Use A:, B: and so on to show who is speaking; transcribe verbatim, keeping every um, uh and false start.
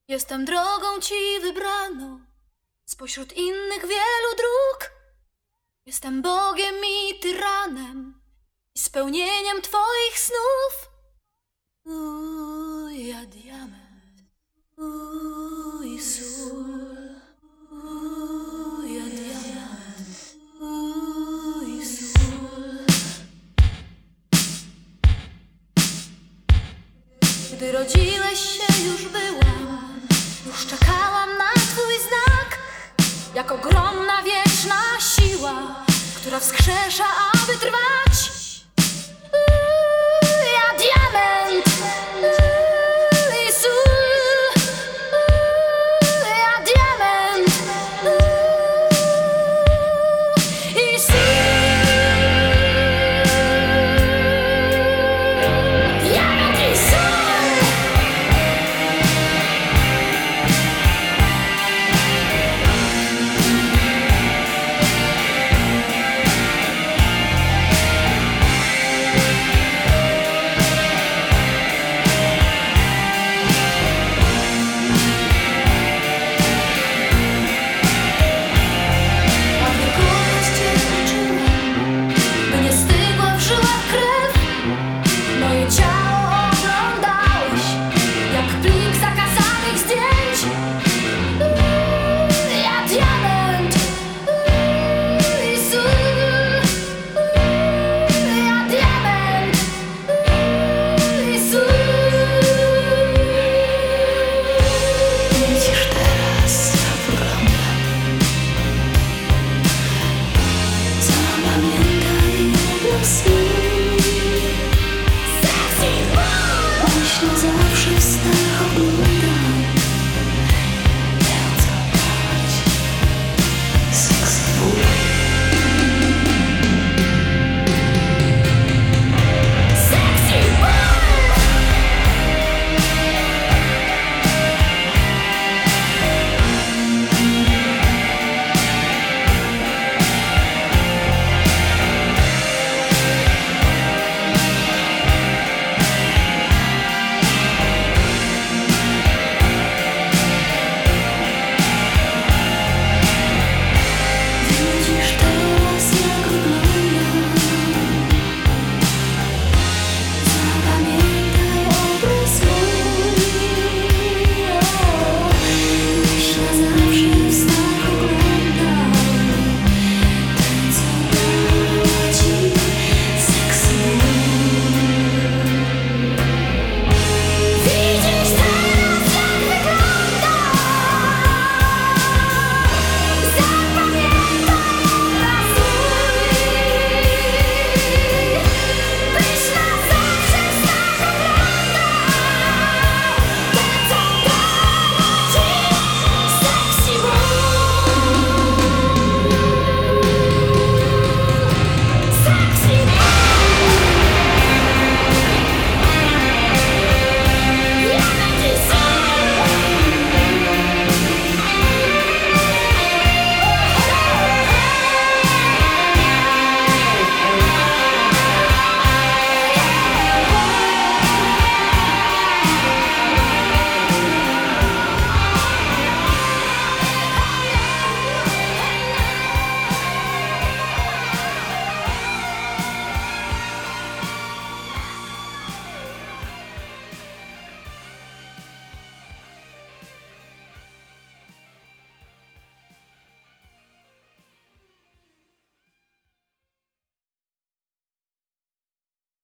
A: Jestem drogą Ci wybraną spośród innych wielu dróg. Jestem Bogiem i tyranem i spełnieniem Twoich snów. Uuu, ja diament, uuu, i sól. Uuu, ja diament, uuu, i sól. Gdy rodziłeś się, już byłam, już czekałam na Twój znak. Jak ogromna, wieczna siła, która wskrzesza, aby trwać.